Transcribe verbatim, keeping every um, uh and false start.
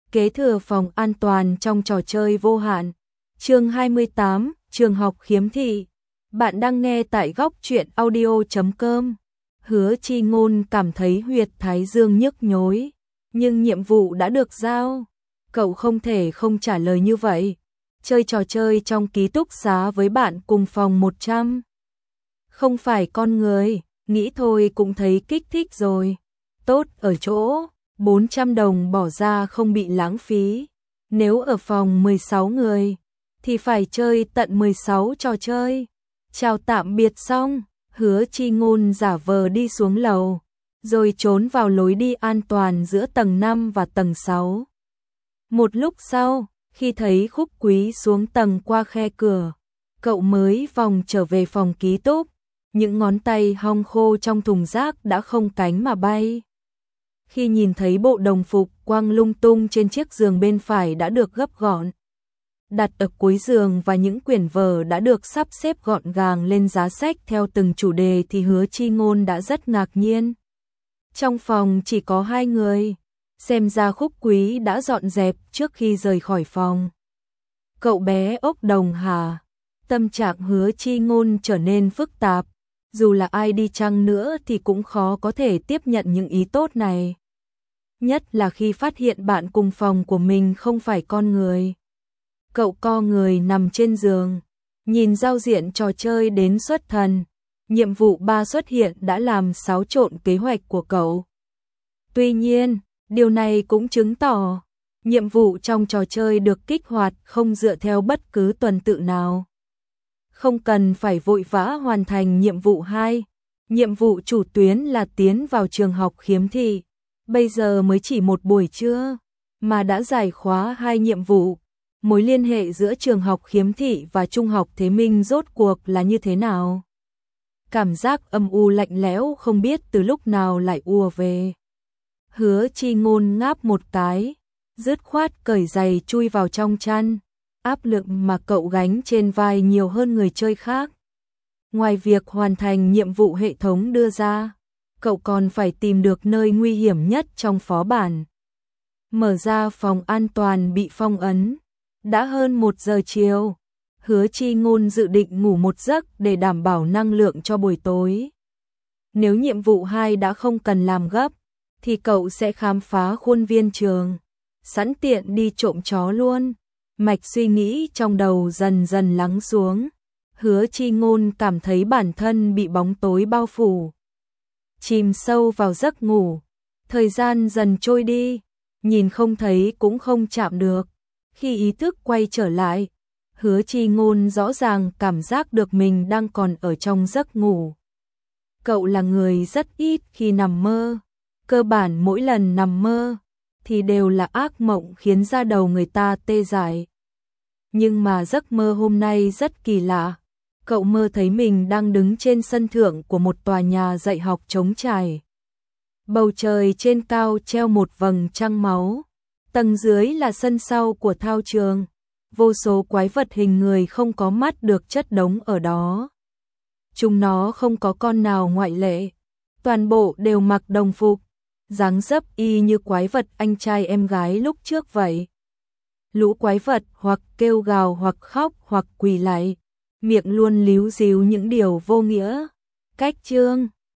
Kế thừa phòng an toàn trong trò chơi vô hạn. Chương hai mươi tám, trường học khiếm thị. Bạn đang nghe tại góc truyện audio chấm com. Hứa Chi Ngôn cảm thấy huyệt thái dương nhức nhối, nhưng nhiệm vụ đã được giao, cậu không thể không trả lời như vậy. Chơi trò chơi trong ký túc xá với bạn cùng phòng một trăm. Không phải con người, nghĩ thôi cũng thấy kích thích rồi. Tốt ở chỗ bốn trăm đồng bỏ ra không bị lãng phí. Nếu ở phòng mười sáu người thì phải chơi tận mười sáu trò chơi. Chào tạm biệt xong, Hứa Chi Ngôn giả vờ đi xuống lầu, rồi trốn vào lối đi an toàn giữa tầng năm và tầng sáu. Một lúc sau, khi thấy Khúc Quý xuống tầng qua khe cửa, cậu mới vòng trở về phòng ký túc. Những ngón tay hong khô trong thùng rác đã không cánh mà bay. Khi nhìn thấy bộ đồng phục quăng lung tung trên chiếc giường bên phải đã được gấp gọn, đặt ở cuối giường và những quyển vở đã được sắp xếp gọn gàng lên giá sách theo từng chủ đề thì Hứa Chi Ngôn đã rất ngạc nhiên. Trong phòng chỉ có hai người, xem ra Khúc Quý đã dọn dẹp trước khi rời khỏi phòng. Cậu bé ốc đồng hả? Tâm trạng Hứa Chi Ngôn trở nên phức tạp, dù là ai đi chăng nữa thì cũng khó có thể tiếp nhận những ý tốt này. Nhất là khi phát hiện bạn cùng phòng của mình không phải con người. Cậu co người nằm trên giường, nhìn giao diện trò chơi đến xuất thần. Nhiệm vụ ba xuất hiện đã làm xáo trộn kế hoạch của cậu. Tuy nhiên, điều này cũng chứng tỏ nhiệm vụ trong trò chơi được kích hoạt không dựa theo bất cứ tuần tự nào. Không cần phải vội vã hoàn thành nhiệm vụ hai. Nhiệm vụ chủ tuyến là tiến vào trường học khiếm thị. Bây giờ mới chỉ một buổi trưa mà đã giải khóa hai nhiệm vụ. Mối liên hệ giữa trường học khiếm thị và trung học Thế Minh rốt cuộc là như thế nào? Cảm giác âm u lạnh lẽo không biết từ lúc nào lại ùa về. Hứa Chi Ngôn ngáp một cái, dứt khoát cởi giày chui vào trong chăn. Áp lực mà cậu gánh trên vai nhiều hơn người chơi khác. Ngoài việc hoàn thành nhiệm vụ hệ thống đưa ra, cậu còn phải tìm được nơi nguy hiểm nhất trong phó bản. Mở ra phòng an toàn bị phong ấn. Đã hơn một giờ chiều, Hứa Chi Ngôn dự định ngủ một giấc để đảm bảo năng lượng cho buổi tối. Nếu nhiệm vụ hai đã không cần làm gấp, thì cậu sẽ khám phá khuôn viên trường, sẵn tiện đi trộm chó luôn. Mạch suy nghĩ trong đầu dần dần lắng xuống. Hứa Chi Ngôn cảm thấy bản thân bị bóng tối bao phủ. Chìm sâu vào giấc ngủ. Thời gian dần trôi đi, nhìn không thấy cũng không chạm được. Khi ý thức quay trở lại, Hứa Chi Ngôn rõ ràng cảm giác được mình đang còn ở trong giấc ngủ. Cậu là người rất ít khi nằm mơ. Cơ bản mỗi lần nằm mơ thì đều là ác mộng khiến da đầu người ta tê dại. Nhưng mà giấc mơ hôm nay rất kỳ lạ. Cậu mơ thấy mình đang đứng trên sân thượng của một tòa nhà dạy học trống trải. Bầu trời trên cao treo một vầng trăng máu. Tầng dưới là sân sau của thao trường. Vô số quái vật hình người không có mắt được chất đống ở đó. Chúng nó không có con nào ngoại lệ. Toàn bộ đều mặc đồng phục, dáng dấp y như quái vật anh trai em gái lúc trước vậy. Lũ quái vật hoặc kêu gào hoặc khóc hoặc quỳ lạy, miệng luôn líu díu những điều vô nghĩa. Cách chương